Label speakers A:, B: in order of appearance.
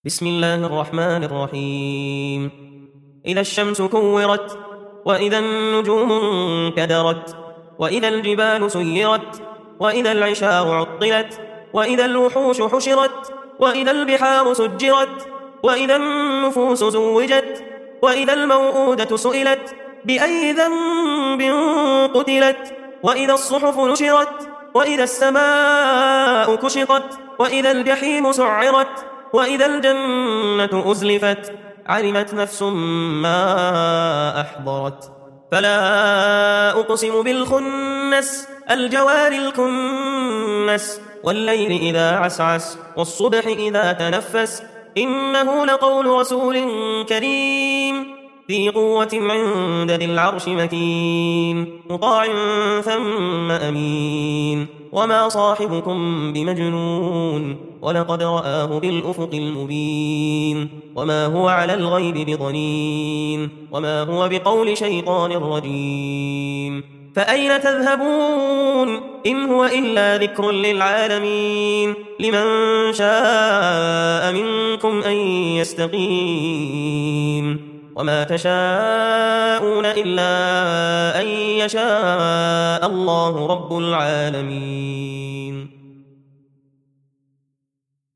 A: بسم الله الرحمن الرحيم. إذا الشمس كورت، وإذا النجوم انكدرت، وإذا الجبال سيرت، وإذا العشار عطلت، وإذا الوحوش حشرت، وإذا البحار سجرت، وإذا النفوس زوجت، وإذا الموءودة سئلت بأي ذنب قتلت، وإذا الصحف نشرت، وإذا السماء كشطت، وإذا الجحيم سعرت، وإذا الجنة أزلفت، علمت نفس ما أحضرت. فلا أقسم بالخنس، الجوار الكنس، والليل إذا عسعس، والصبح إذا تنفس، إنه لقول رسول كريم ذي قوة عند ذي العرش مكين، مطاع ثم أمين. وما صاحبكم بمجنون، ولقد رآه بالأفق المبين. وما هو على الغيب بضنين، وما هو بقول شيطان رجيم. فأين تذهبون إن هو إلا ذكر للعالمين، لمن شاء منكم أن يستقيم. وما تشاءون إلا أن يشاء الله رب العالمين.